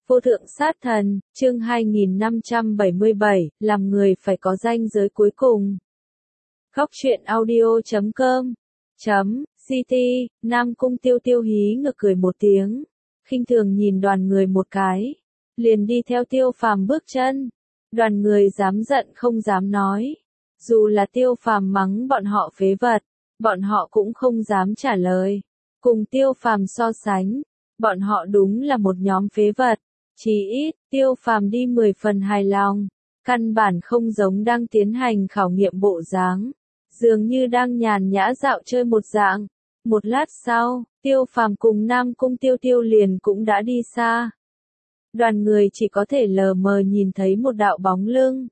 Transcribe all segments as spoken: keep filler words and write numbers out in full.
Vô thượng sát thần, chương hai nghìn năm trăm bảy mươi bảy, làm người phải có ranh giới cuối cùng. Góc truyện audio chấm com chấm ct, Nam Cung Tiêu Tiêu hí ngược cười một tiếng, khinh thường nhìn đoàn người một cái, liền đi theo Tiêu Phàm bước chân. Đoàn người dám giận không dám nói, dù là Tiêu Phàm mắng bọn họ phế vật, bọn họ cũng không dám trả lời. Cùng Tiêu Phàm so sánh, bọn họ đúng là một nhóm phế vật. Chỉ ít, Tiêu Phàm đi mười phần hài lòng, căn bản không giống đang tiến hành khảo nghiệm bộ dáng, dường như đang nhàn nhã dạo chơi một dạng. Một lát sau, Tiêu Phàm cùng Nam Cung Tiêu Tiêu liền cũng đã đi xa. Đoàn người chỉ có thể lờ mờ nhìn thấy một đạo bóng lưng.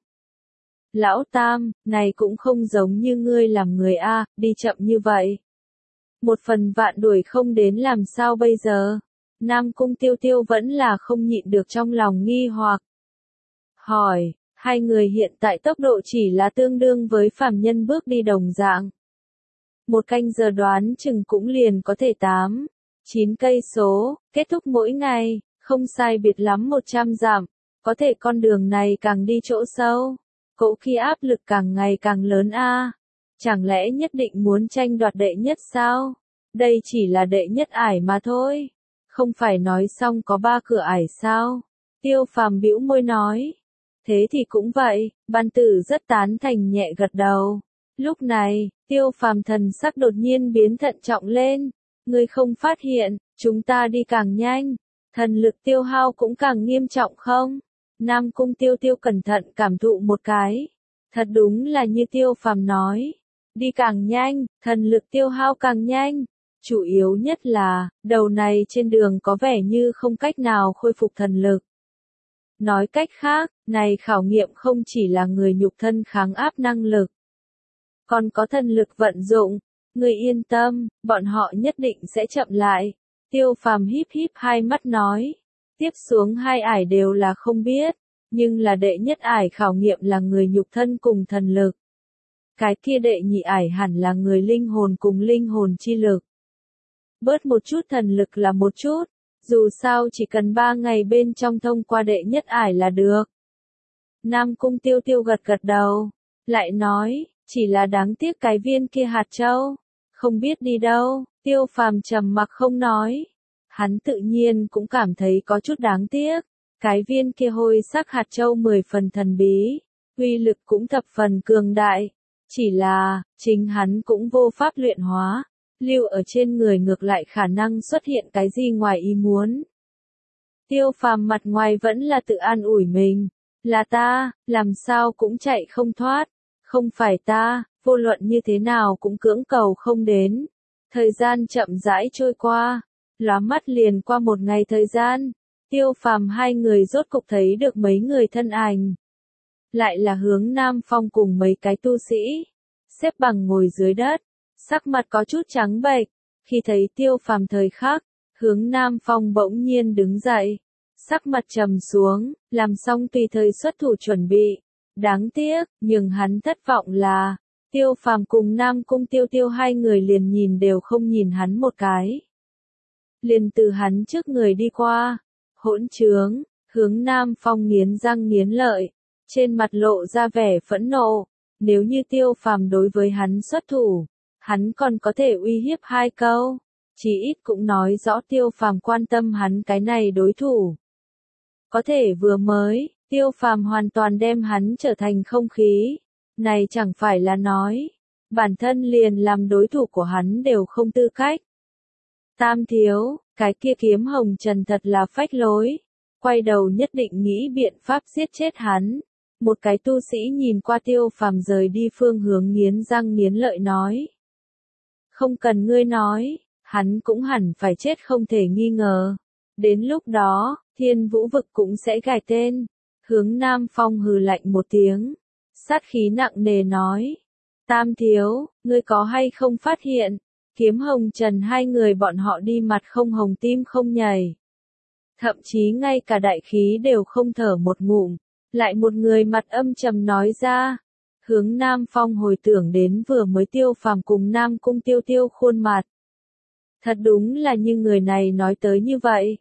Lão Tam, này cũng không giống như ngươi làm người a, đi chậm như vậy. Một phần vạn đuổi không đến làm sao bây giờ? Nam Cung Tiêu Tiêu vẫn là không nhịn được trong lòng nghi hoặc. Hỏi, hai người hiện tại tốc độ chỉ là tương đương với phàm nhân bước đi đồng dạng. Một canh giờ đoán chừng cũng liền có thể tám, chín cây số, kết thúc mỗi ngày, không sai biệt lắm một trăm dặm, có thể con đường này càng đi chỗ sâu, cỗ khi áp lực càng ngày càng lớn a. Chẳng lẽ nhất định muốn tranh đoạt đệ nhất sao? Đây chỉ là đệ nhất ải mà thôi. Không phải nói xong có ba cửa ải sao? Tiêu Phàm bĩu môi nói. Thế thì cũng vậy, Ban Tử rất tán thành nhẹ gật đầu. Lúc này, Tiêu Phàm thần sắc đột nhiên biến thận trọng lên. Ngươi không phát hiện, chúng ta đi càng nhanh, thần lực tiêu hao cũng càng nghiêm trọng không? Nam Cung Tiêu Tiêu cẩn thận cảm thụ một cái. Thật đúng là như Tiêu Phàm nói. Đi càng nhanh, thần lực tiêu hao càng nhanh. Chủ yếu nhất là, đầu này trên đường có vẻ như không cách nào khôi phục thần lực. Nói cách khác, này khảo nghiệm không chỉ là người nhục thân kháng áp năng lực, còn có thần lực vận dụng. Người yên tâm, bọn họ nhất định sẽ chậm lại. Tiêu Phàm híp híp hai mắt nói. Tiếp xuống hai ải đều là không biết, nhưng là đệ nhất ải khảo nghiệm là người nhục thân cùng thần lực. Cái kia đệ nhị ải hẳn là người linh hồn cùng linh hồn chi lực. Bớt một chút thần lực là một chút, dù sao chỉ cần ba ngày bên trong thông qua đệ nhất ải là được. Nam Cung Tiêu Tiêu gật gật đầu, lại nói, chỉ là đáng tiếc cái viên kia hạt châu, không biết đi đâu. Tiêu Phàm trầm mặc không nói, hắn tự nhiên cũng cảm thấy có chút đáng tiếc, cái viên kia hôi sắc hạt châu mười phần thần bí, uy lực cũng thập phần cường đại, chỉ là, chính hắn cũng vô pháp luyện hóa. Lưu ở trên người ngược lại khả năng xuất hiện cái gì ngoài ý muốn. Tiêu Phàm mặt ngoài vẫn là tự an ủi mình. Là ta, làm sao cũng chạy không thoát. Không phải ta, vô luận như thế nào cũng cưỡng cầu không đến. Thời gian chậm rãi trôi qua. Lóa mắt liền qua một ngày thời gian. Tiêu Phàm hai người rốt cục thấy được mấy người thân ảnh. Lại là Hướng Nam Phong cùng mấy cái tu sĩ. Xếp bằng ngồi dưới đất. Sắc mặt có chút trắng bệch, khi thấy Tiêu Phàm thời khắc, Hướng Nam Phong bỗng nhiên đứng dậy, sắc mặt trầm xuống, làm xong tùy thời xuất thủ chuẩn bị. Đáng tiếc, nhưng hắn thất vọng là, Tiêu Phàm cùng Nam Cung Tiêu Tiêu hai người liền nhìn đều không nhìn hắn một cái. Liền từ hắn trước người đi qua, hỗn trướng, Hướng Nam Phong nghiến răng nghiến lợi, trên mặt lộ ra vẻ phẫn nộ, nếu như Tiêu Phàm đối với hắn xuất thủ, hắn còn có thể uy hiếp hai câu, chỉ ít cũng nói rõ Tiêu Phàm quan tâm hắn cái này đối thủ. Có thể vừa mới, Tiêu Phàm hoàn toàn đem hắn trở thành không khí, này chẳng phải là nói, bản thân liền làm đối thủ của hắn đều không tư cách. Tam thiếu, cái kia Kiếm Hồng Trần thật là phách lối, quay đầu nhất định nghĩ biện pháp giết chết hắn. Một cái tu sĩ nhìn qua Tiêu Phàm rời đi phương hướng nghiến răng nghiến lợi nói. Không cần ngươi nói, hắn cũng hẳn phải chết không thể nghi ngờ. Đến lúc đó, Thiên Vũ Vực cũng sẽ gài tên. Hướng Nam Phong hừ lạnh một tiếng, sát khí nặng nề nói. Tam thiếu, ngươi có hay không phát hiện, Kiếm Hồng Trần hai người bọn họ đi mặt không hồng tim không nhảy. Thậm chí ngay cả đại khí đều không thở một ngụm, lại một người mặt âm trầm nói ra. Hướng Nam Phong hồi tưởng đến vừa mới Tiêu Phàm cùng Nam Cung Tiêu Tiêu khuôn mặt. Thật đúng là như người này nói tới như vậy.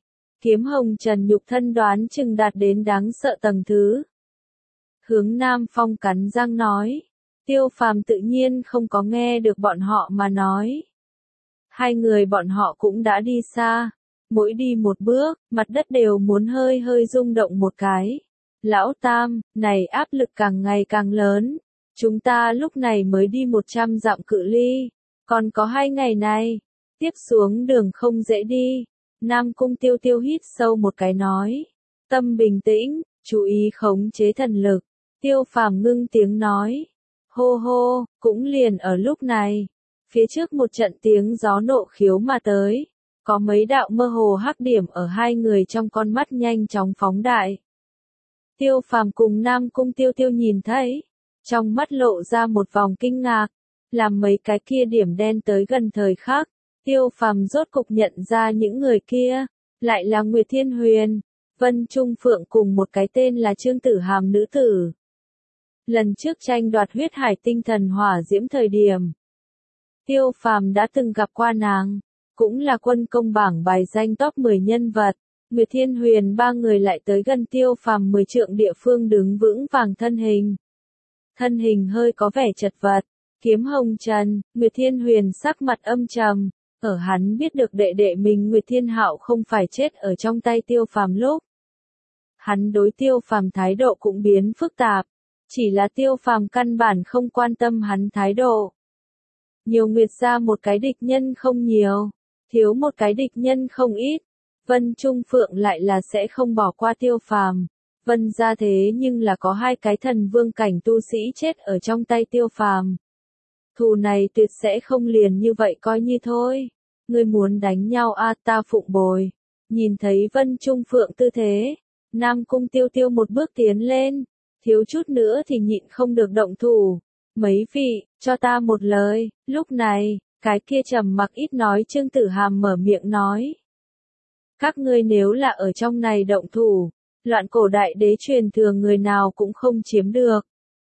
Kiếm hồng trần nhục thân đoán chừng đạt đến đáng sợ tầng thứ. Hướng Nam Phong cắn răng nói. Tiêu Phàm tự nhiên không có nghe được bọn họ mà nói. Hai người bọn họ cũng đã đi xa. Mỗi đi một bước, mặt đất đều muốn hơi hơi rung động một cái. Lão Tam, này áp lực càng ngày càng lớn. Chúng ta lúc này mới đi một trăm dặm cự ly. Còn có hai ngày này. Tiếp xuống đường không dễ đi. Nam Cung Tiêu Tiêu hít sâu một cái nói. Tâm bình tĩnh, chú ý khống chế thần lực. Tiêu Phàm ngưng tiếng nói. Hô hô, cũng liền ở lúc này. Phía trước một trận tiếng gió nộ khiếu mà tới. Có mấy đạo mơ hồ hắc điểm ở hai người trong con mắt nhanh chóng phóng đại. Tiêu Phàm cùng Nam Cung Tiêu Tiêu nhìn thấy. Trong mắt lộ ra một vòng kinh ngạc. Làm mấy cái kia điểm đen tới gần thời khắc. Tiêu Phàm rốt cục nhận ra những người kia. Lại là Nguyệt Thiên Huyền, Vân Trung Phượng cùng một cái tên là Trương Tử Hàm nữ tử. Lần trước tranh đoạt huyết hải tinh thần hỏa diễm thời điểm. Tiêu Phàm đã từng gặp qua nàng. Cũng là quân công bảng bài danh top mười nhân vật. Nguyệt Thiên Huyền ba người lại tới gần Tiêu Phàm mười trượng địa phương đứng vững vàng thân hình. Thân hình hơi có vẻ chật vật. Kiếm hồng trần, Nguyệt Thiên Huyền sắc mặt âm trầm. Ở hắn biết được đệ đệ mình Nguyệt Thiên Hạo không phải chết ở trong tay Tiêu Phàm lúc. Hắn đối Tiêu Phàm thái độ cũng biến phức tạp. Chỉ là Tiêu Phàm căn bản không quan tâm hắn thái độ. Nhiều Nguyệt gia một cái địch nhân không nhiều. Thiếu một cái địch nhân không ít. Vân Trung Phượng lại là sẽ không bỏ qua Tiêu Phàm. Vân gia thế nhưng là có hai cái thần vương cảnh tu sĩ chết ở trong tay Tiêu Phàm. Thù này tuyệt sẽ không liền như vậy coi như thôi. Ngươi muốn đánh nhau a à, ta phụng bồi. Nhìn thấy Vân Trung Phượng tư thế. Nam Cung Tiêu Tiêu một bước tiến lên. Thiếu chút nữa thì nhịn không được động thủ. Mấy vị, cho ta một lời. Lúc này, cái kia trầm mặc ít nói Trương Tử Hàm mở miệng nói. Các ngươi nếu là ở trong này động thủ. Loạn cổ đại đế truyền thừa người nào cũng không chiếm được.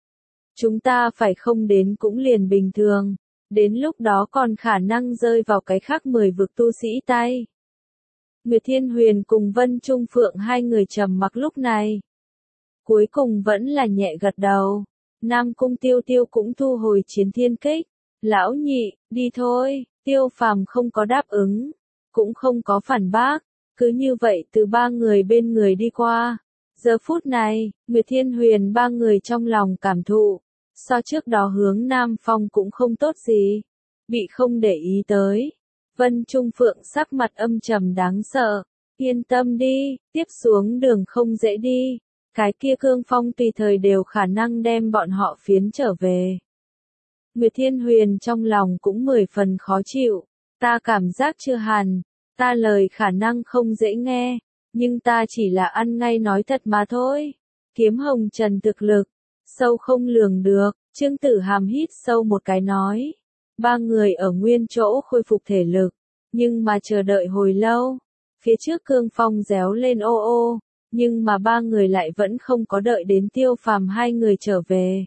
Chúng ta phải không đến cũng liền bình thường. Đến lúc đó còn khả năng rơi vào cái khác mười vực tu sĩ tay. Nguyệt Thiên Huyền cùng Vân Trung Phượng hai người trầm mặc lúc này. Cuối cùng vẫn là nhẹ gật đầu. Nam Cung Tiêu Tiêu cũng thu hồi chiến thiên kích. Lão nhị, đi thôi. Tiêu Phàm không có đáp ứng. Cũng không có phản bác. Cứ như vậy từ ba người bên người đi qua. Giờ phút này, Nguyệt Thiên Huyền ba người trong lòng cảm thụ. So trước đó hướng Nam Phong cũng không tốt gì. Bị không để ý tới. Vân Trung Phượng sắc mặt âm trầm đáng sợ. Yên tâm đi, tiếp xuống đường không dễ đi. Cái kia cương phong tùy thời đều khả năng đem bọn họ phiến trở về. Nguyệt Thiên Huyền trong lòng cũng mười phần khó chịu. Ta cảm giác chưa hẳn. Ta lời khả năng không dễ nghe. Nhưng ta chỉ là ăn ngay nói thật mà thôi. Kiếm hồng trần thực lực. Sâu không lường được. Trương Tử Hàm hít sâu một cái nói. Ba người ở nguyên chỗ khôi phục thể lực. Nhưng mà chờ đợi hồi lâu. Phía trước cương phong réo lên ô ô. Nhưng mà ba người lại vẫn không có đợi đến Tiêu Phàm hai người trở về.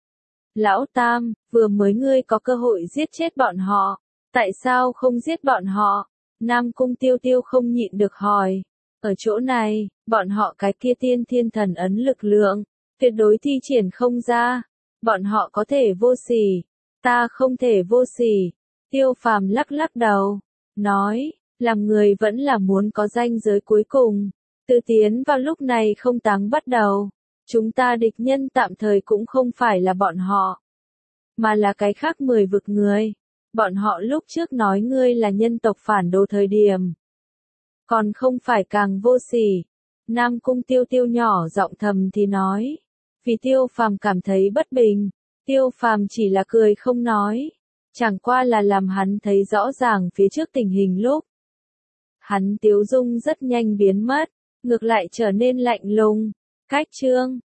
Lão Tam, vừa mới ngươi có cơ hội giết chết bọn họ. Tại sao không giết bọn họ? Nam Cung Tiêu Tiêu không nhịn được hỏi. Ở chỗ này, bọn họ cái kia tiên thiên thần ấn lực lượng. Tuyệt đối thi triển không ra. Bọn họ có thể vô sỉ. Ta không thể vô sỉ. Tiêu Phàm lắc lắc đầu. Nói, làm người vẫn là muốn có ranh giới cuối cùng. Từ tiến vào lúc này không táng bắt đầu. Chúng ta địch nhân tạm thời cũng không phải là bọn họ. Mà là cái khác mười vực người. Bọn họ lúc trước nói ngươi là nhân tộc phản đồ thời điểm. Còn không phải càng vô sỉ. Nam Cung Tiêu Tiêu nhỏ giọng thầm thì nói. Vì Tiêu Phàm cảm thấy bất bình. Tiêu Phàm chỉ là cười không nói. Chẳng qua là làm hắn thấy rõ ràng phía trước tình hình lúc. Hắn tiếu dung rất nhanh biến mất. Ngược lại trở nên lạnh lùng. Cách chương.